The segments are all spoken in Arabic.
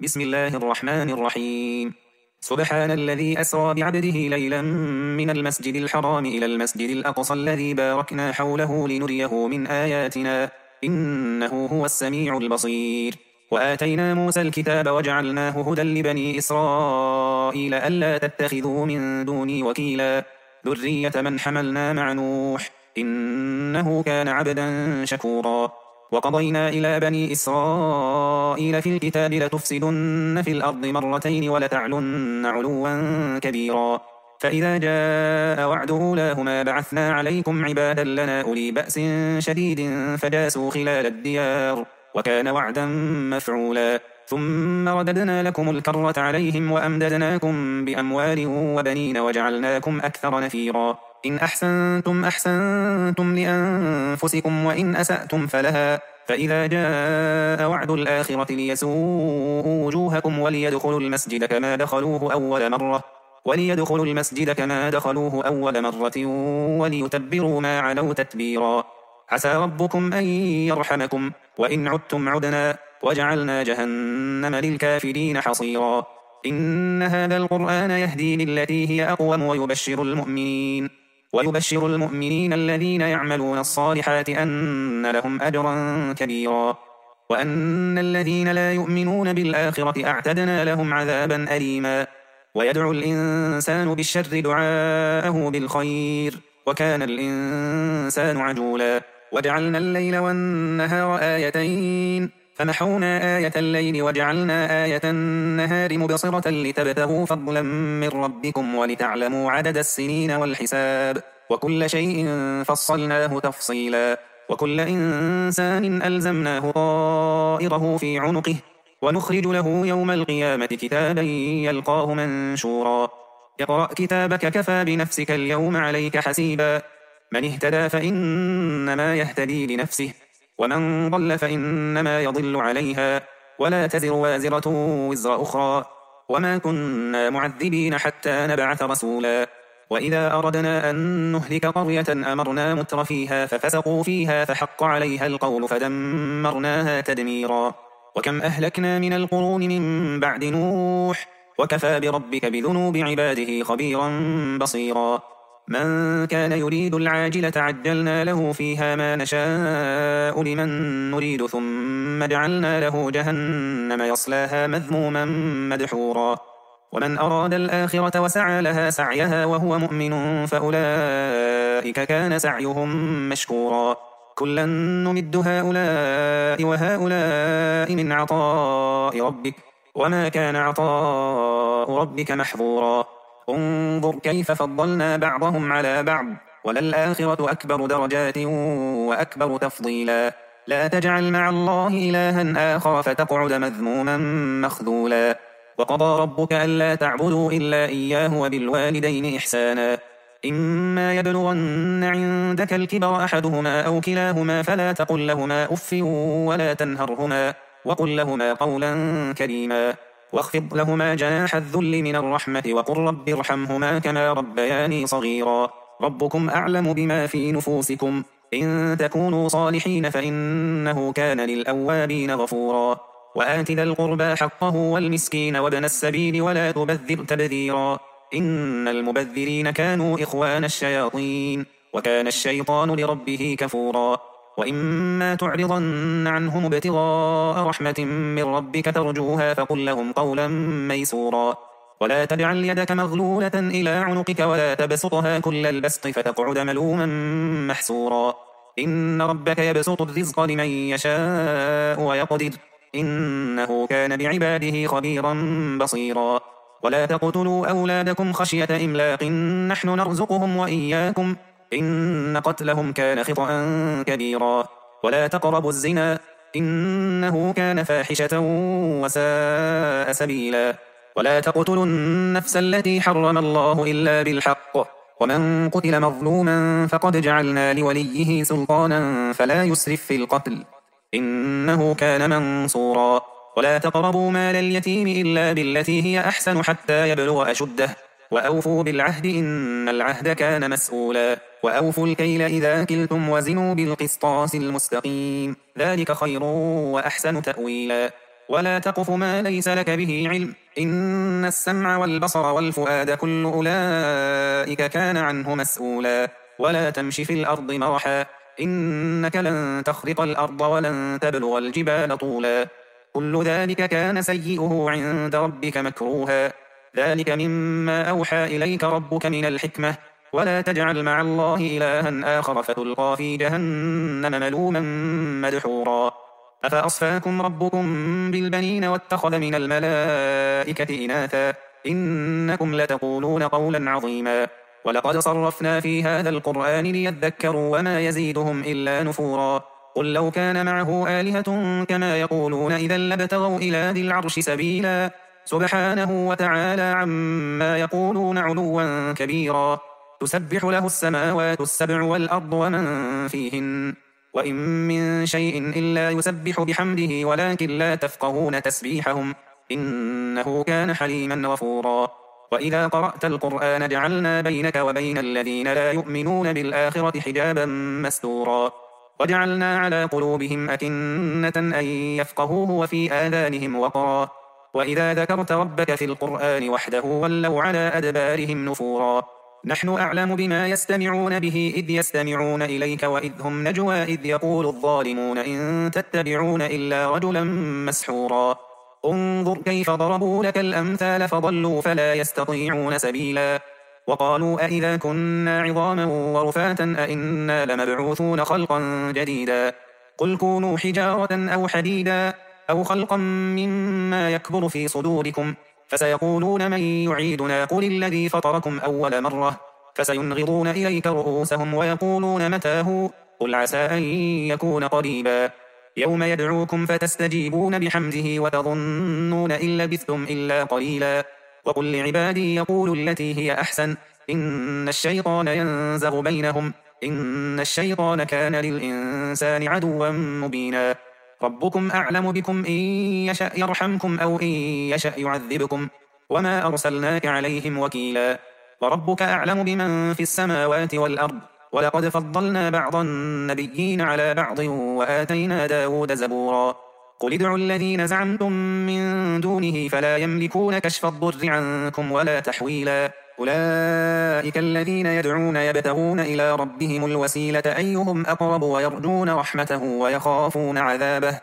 بسم الله الرحمن الرحيم. سبحان الذي أسرى بعبده ليلا من المسجد الحرام إلى المسجد الأقصى الذي باركنا حوله لنريه من آياتنا إنه هو السميع البصير. وآتينا موسى الكتاب وجعلناه هدى لبني إسرائيل ألا تتخذوا من دوني وكيلا ذرية من حملنا مع نوح إنه كان عبدا شكورا. وقضينا إلى بني إسرائيل في الكتاب لتفسدن في الأرض مرتين ولتعلن علوا كبيرا. فإذا جاء وعد أولاهما بعثنا عليكم عبادا لنا أولي بأس شديد فجاسوا خلال الديار وكان وعدا مفعولا. ثم رددنا لكم الكرة عليهم وأمددناكم بأموال وبنين وجعلناكم أكثر نفيرا. إن أحسنتم أحسنتم لأنفسكم وإن أسأتم فلها. فإذا جاء وعد الآخرة ليسوءوا وجوهكم وليدخلوا المسجد كما دخلوه أول مرة وليتبروا ما علوا تتبيرا. عسى ربكم أن يرحمكم وإن عدتم عدنا وجعلنا جهنم للكافرين حصيرا. إن هذا القرآن يهدي للتي هي أقوم ويبشر المؤمنين الذين يعملون الصالحات أن لهم أجرا كبيرا وأن الذين لا يؤمنون بالآخرة أعتدنا لهم عذابا أليما. ويدعو الإنسان بالشر دعاءه بالخير وكان الإنسان عجولا. وجعلنا الليل والنهار آيتين فمحونا آية الليل وجعلنا آية النهار مبصرة لتبتغوا فضلا من ربكم ولتعلموا عدد السنين والحساب وكل شيء فصلناه تفصيلا. وكل إنسان ألزمناه طائره في عنقه ونخرج له يوم القيامة كتابا يلقاه منشورا. اقرأ كتابك كفى بنفسك اليوم عليك حسيبا. من اهتدى فإنما يهتدي لنفسه ومن ضل فإنما يضل عليها ولا تزر وازرة وزر أخرى وما كنا معذبين حتى نبعث رسولا. وإذا أردنا أن نهلك قرية أمرنا متر فيها ففسقوا فيها فحق عليها القول فدمرناها تدميرا. وكم أهلكنا من القرون من بعد نوح وكفى بربك بذنوب عباده خبيرا بصيرا. من كان يريد العاجلة عجلنا له فيها ما نشاء لمن نريد ثم جعلنا له جهنم يصلاها مذموما مدحورا. ومن أراد الآخرة وسعى لها سعيها وهو مؤمن فأولئك كان سعيهم مشكورا. كلا نمد هؤلاء وهؤلاء من عطاء ربك وما كان عطاء ربك محظورا. انظر كيف فضلنا بعضهم على بعض وللآخرة أكبر درجات وأكبر تفضيلا. لا تجعل مع الله إلها آخر فتقعد مذموما مخذولا. وقضى ربك ألا تعبدوا إلا إياه وبالوالدين إحسانا. إما يبلغن عندك الكبر أحدهما أو كلاهما فلا تقل لهما أف ولا تنهرهما وقل لهما قولا كريما واخفض لهما جناح الذل من الرحمة وقل رب ارحمهما كما ربياني صغيرا. ربكم أعلم بما في نفوسكم إن تكونوا صالحين فإنه كان للأوابين غفورا. وآت ذا القربى حقه والمسكين وابن السبيل ولا تبذر تبذيرا إن المبذرين كانوا إخوان الشياطين وكان الشيطان لربه كفورا. وإما تعرضن عنهم ابتغاء رحمة من ربك ترجوها فقل لهم قولا ميسورا. ولا تجعل يدك مغلولة إلى عنقك ولا تبسطها كل البسط فتقعد ملوما محسورا. إن ربك يبسط الرزق لمن يشاء ويقدر إنه كان بعباده خبيرا بصيرا. ولا تقتلوا أولادكم خشية إملاق نحن نرزقهم وإياكم إن قتلهم كان خطأ كبيرا. ولا تقربوا الزنا إنه كان فاحشة وساء سبيلا. ولا تقتلوا النفس التي حرم الله إلا بالحق ومن قتل مظلوما فقد جعلنا لوليه سلطانا فلا يسرف في القتل إنه كان منصورا. ولا تقربوا مال اليتيم إلا بالتي هي أحسن حتى يبلغ أشده وأوفوا بالعهد إن العهد كان مسؤولا. وأوفوا الكيل إذا كلتم وزنوا بالقسطاس المستقيم ذلك خير وأحسن تأويلا. ولا تقف ما ليس لك به علم، إن السمع والبصر والفؤاد كل أولئك كان عنه مسؤولا. ولا تمش في الأرض مرحا، إنك لن تخرق الأرض ولن تبلغ الجبال طولا، كل ذلك كان سيئه عند ربك مكروها. ذلك مما أوحى إليك ربك من الحكمة، ولا تجعل مع الله إلها آخر فتلقى في جهنم ملوما مدحورا. أفأصفاكم ربكم بالبنين واتخذ من الملائكة إناثا، إنكم لتقولون قولا عظيما. ولقد صرفنا في هذا القرآن ليذكروا وما يزيدهم إلا نفورا. قل لو كان معه آلهة كما يقولون إذا لابتغوا إلى ذي العرش سبيلا، سبحانه وتعالى عما يقولون علوا كبيرا. تسبح له السماوات السبع والأرض ومن فيهن، وإن من شيء إلا يسبح بحمده ولكن لا تفقهون تسبيحهم، إنه كان حليما غفورا. وإذا قرأت القرآن جعلنا بينك وبين الذين لا يؤمنون بالآخرة حجابا مستورا، وجعلنا على قلوبهم أكنة أن يفقهوه وفي آذانهم وقرا، وإذا ذكرت ربك في القرآن وحده ولوا على أدبارهم نفورا. نحن أعلم بما يستمعون به إذ يستمعون إليك وإذ هم نجوى إذ يقول الظالمون إن تتبعون إلا رجلا مسحورا. انظر كيف ضربوا لك الأمثال فضلوا فلا يستطيعون سبيلا. وقالوا أئذا كنا عظاما ورفاتا أئنا لمبعوثون خلقا جديدا، قل كونوا حجارة أو حديدا أو خلقا مما يكبر في صدوركم، فسيقولون من يعيدنا قل الذي فطركم أول مرة، فسينغضون إليك رؤوسهم ويقولون متاه قل عسى أن يكون قريبا. يوم يدعوكم فتستجيبون بحمده وتظنون إن لبثتم إلا قليلا. وقل لعبادي يقولوا التي هي أحسن إن الشيطان ينزغ بينهم إن الشيطان كان للإنسان عدوا مبينا. ربكم أعلم بكم إن يشأ يرحمكم أو إن يشأ يعذبكم وما أرسلناك عليهم وكيلا. وربك أعلم بمن في السماوات والأرض، ولقد فضلنا بعض النبيين على بعض وآتينا داود زبورا. قل ادعوا الذين زعمتم من دونه فلا يملكون كشف الضر عنكم ولا تحويلا. أولئك الذين يدعون يبتغون إلى ربهم الوسيلة أيهم أقرب ويرجون رحمته ويخافون عذابه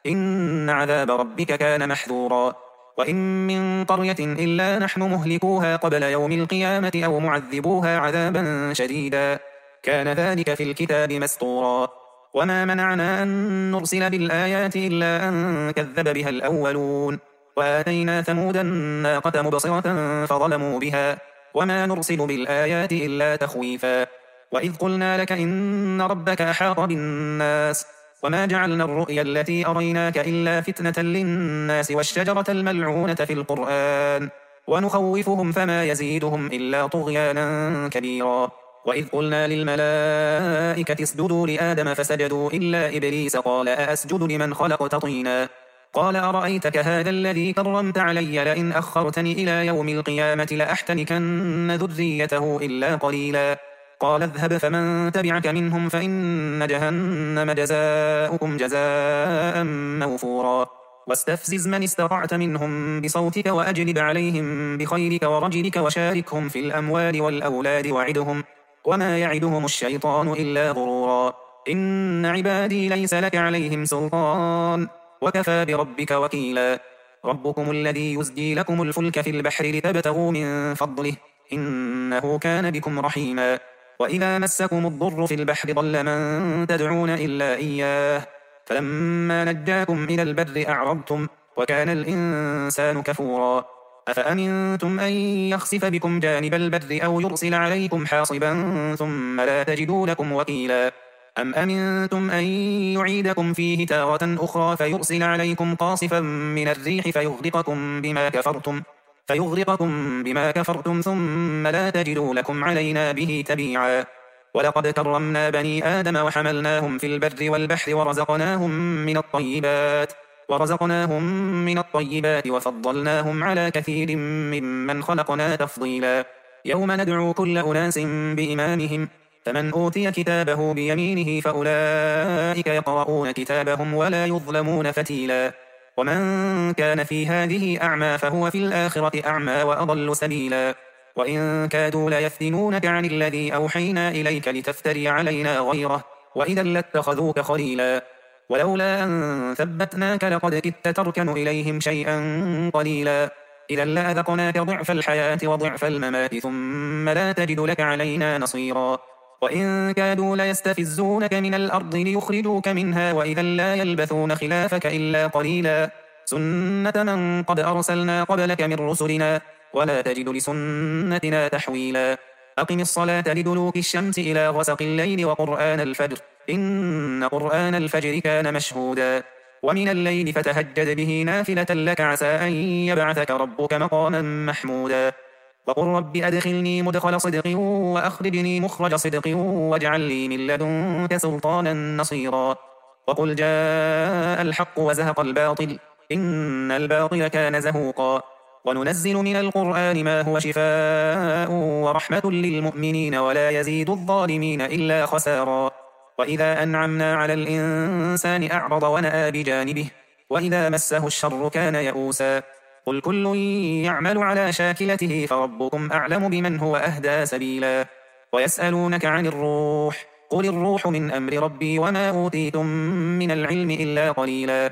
إن عذاب ربك كان محذورا. وإن من قرية إلا نحن مهلكوها قبل يوم القيامة أو معذبوها عذابا شديدا كان ذلك في الكتاب مسطورا. وما منعنا أن نرسل بالآيات إلا أن كذب بها الأولون، وآتينا ثمود الناقة مبصرة فظلموا بها، وما نرسل بالآيات إلا تخويفا. وإذ قلنا لك إن ربك أحاط بالناس وما جعلنا الرؤيا التي أريناك إلا فتنة للناس والشجرة الملعونة في القرآن ونخوفهم فما يزيدهم إلا طغيانا كبيرا. وإذ قلنا للملائكة اسجدوا لآدم فسجدوا إلا إبليس قال أأسجد لمن خلقت طينا قال أرأيتك هذا الذي كرمت علي لئن أخرتني إلى يوم القيامة لأحتنكن ذريته إلا قليلا. قال اذهب فمن تبعك منهم فإن جهنم جزاؤكم جزاء موفورا. واستفزز من استطعت منهم بصوتك وأجلب عليهم بخيلك ورجلك وشاركهم في الأموال والأولاد وعدهم وما يعدهم الشيطان إلا غرورا. إن عبادي ليس لك عليهم سلطان وكفى بربك وكيلا. ربكم الذي يزجي لكم الفلك في البحر لتبتغوا من فضله إنه كان بكم رحيما. وإذا مسكم الضر في البحر ضل من تدعون إلا إياه فلما نجاكم إلى البر أعرضتم وكان الإنسان كفورا. أفأمنتم أن يخسف بكم جانب البر أو يرسل عليكم حاصبا ثم لا تجدوا لكم وكيلا. أم أمنتم أن يعيدكم فيه تارة أخرى فيرسل عليكم قاصفا من الريح فيغرقكم بما كفرتم ثم لا تجدوا لكم علينا به تبيعا. ولقد كرمنا بني آدم وحملناهم في البر والبحر ورزقناهم من الطيبات وفضلناهم على كثير ممن خلقنا تفضيلا. يوم ندعو كل أناس بإمامهم فمن أوتي كتابه بيمينه فأولئك يقرؤون كتابهم ولا يظلمون فتيلا. ومن كان في هذه أعمى فهو في الآخرة أعمى وأضل سبيلا وإن كادوا ليفتنونك عن الذي أوحينا إليك لتفتري علينا غيره وإذا لاتخذوك خليلا ولولا أن ثبتناك لقد كدت تركن إليهم شيئا قليلا إذا لأذقناك ضعف الحياة وضعف الممات ثم لا تجد لك علينا نصيرا وإن كادوا ليستفزونك من الأرض ليخرجوك منها وإذا لا يلبثون خلافك إلا قليلا سنة من قد أرسلنا قبلك من رسلنا ولا تجد لسنتنا تحويلا أقم الصلاة لدلوك الشمس إلى غسق الليل وقرآن الفجر إن قرآن الفجر كان مشهودا ومن الليل فتهجد به نافلة لك عسى أن يبعثك ربك مقاما محمودا وقل رب أدخلني مدخل صدق وأخرجني مخرج صدق واجعل لي من لدنك سلطانا نصيرا وقل جاء الحق وزهق الباطل إن الباطل كان زهوقا وننزل من القرآن ما هو شفاء ورحمة للمؤمنين ولا يزيد الظالمين إلا خسارا وإذا أنعمنا على الإنسان أعرض ونأى بجانبه وإذا مسه الشر كان يئوسا قل كل يعمل على شاكلته فربكم أعلم بمن هو أهدى سبيلا ويسألونك عن الروح قل الروح من أمر ربي وما أوتيتم من العلم إلا قليلا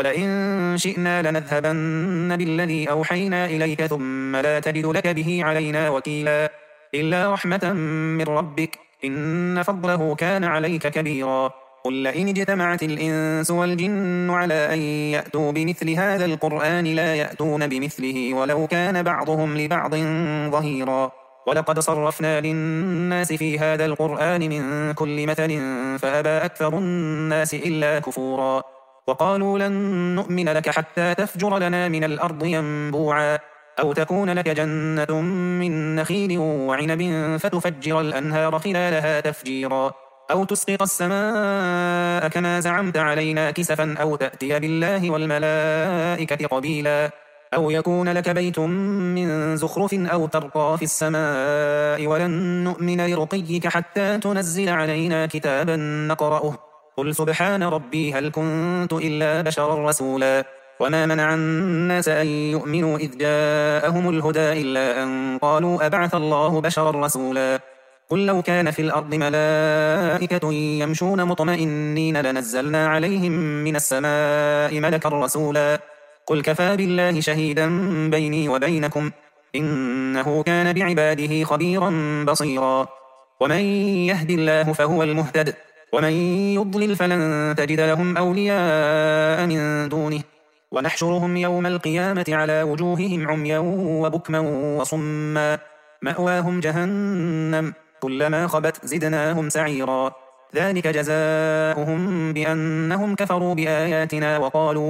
ولئن شئنا لنذهبن بالذي أوحينا إليك ثم لا تجد لك به علينا وكيلا إلا رحمة من ربك إن فضله كان عليك كبيرا قل لئن اجتمعت الإنس والجن على أن يأتوا بمثل هذا القرآن لا يأتون بمثله ولو كان بعضهم لبعض ظهيرا ولقد صرفنا للناس في هذا القرآن من كل مثل فأبى أكثر الناس إلا كفورا وقالوا لن نؤمن لك حتى تفجر لنا من الأرض ينبوعا أو تكون لك جنة من نخيل وعنب فتفجر الأنهار خلالها تفجيرا أو تسقط السماء كما زعمت علينا كسفا أو تأتي بالله والملائكة قبيلا أو يكون لك بيت من زخرف أو ترقى في السماء ولن نؤمن لرقيك حتى تنزل علينا كتابا نقرأه قل سبحان ربي هل كنت إلا بشرا رسولا وما منع الناس أن يؤمنوا إذ جاءهم الهدى إلا أن قالوا أبعث الله بشرا رسولا قل لو كان في الأرض ملائكة يمشون مطمئنين لنزلنا عليهم من السماء ملكا رسولا قل كفى بالله شهيدا بيني وبينكم إنه كان بعباده خبيرا بصيرا ومن يهد الله فهو المهتد ومن يضلل فلن تجد لهم أولياء من دونه ونحشرهم يوم القيامة على وجوههم عميا وبكما وصما مأواهم جهنم كلما خبت زدناهم سعيرا ذلك جزاؤهم بأنهم كفروا بآياتنا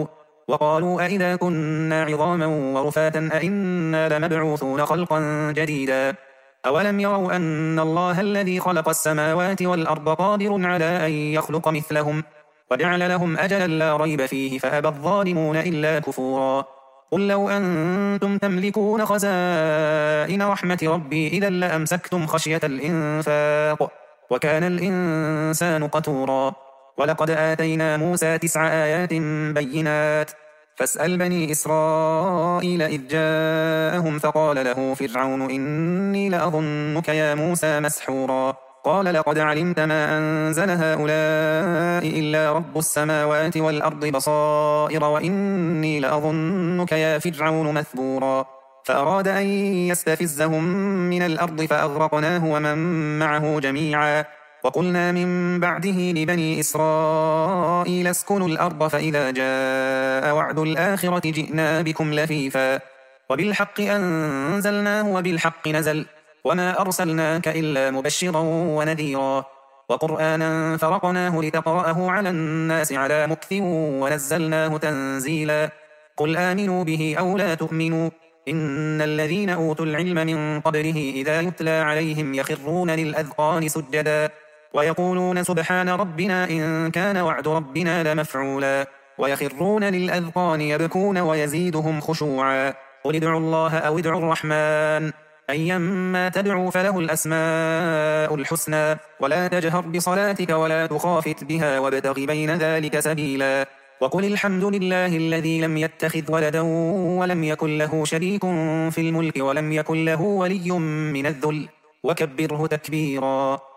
وقالوا أئذا كنا عظاما ورفاتا أئنا لمبعوثون خلقا جديدا أولم يروا أن الله الذي خلق السماوات والأرض قادر على أن يخلق مثلهم وجعل لهم أجلا لا ريب فيه فأبى الظالمون إلا كفورا قل لو أنتم تملكون خزائن رحمة ربي إذا لأمسكتم خشية الإنفاق وكان الإنسان قتورا ولقد آتينا موسى 9 آيات بينات فاسأل بني إسرائيل إذ جاءهم فقال له فرعون إني لأظنك يا موسى مسحورا قال لقد علمت ما أنزل هؤلاء إلا رب السماوات والأرض بصائر وإني لأظنك يا فرعون مثبورا فأراد أن يستفزهم من الأرض فأغرقناه ومن معه جميعا وقلنا من بعده لبني إسرائيل اسكنوا الأرض فإذا جاء وعد الآخرة جئنا بكم لفيفا وبالحق أنزلناه وبالحق نزل وما أرسلناك إلا مبشرا ونذيرا وقرآنا فرقناه لتقرأه على الناس على مكث ونزلناه تنزيلا قل آمنوا به أو لا تؤمنوا إن الذين أوتوا العلم من قبله إذا يتلى عليهم يخرون للأذقان سجدا ويقولون سبحان ربنا إن كان وعد ربنا لمفعولا ويخرون للأذقان يبكون ويزيدهم خشوعا قل ادعوا الله أو ادعوا الرحمن أيما تدعوا فله الأسماء الحسنى ولا تجهر بصلاتك ولا تخافت بها وابتغ بين ذلك سبيلا وقل الحمد لله الذي لم يتخذ ولدا ولم يكن له شريك في الملك ولم يكن له ولي من الذل وكبره تكبيرا.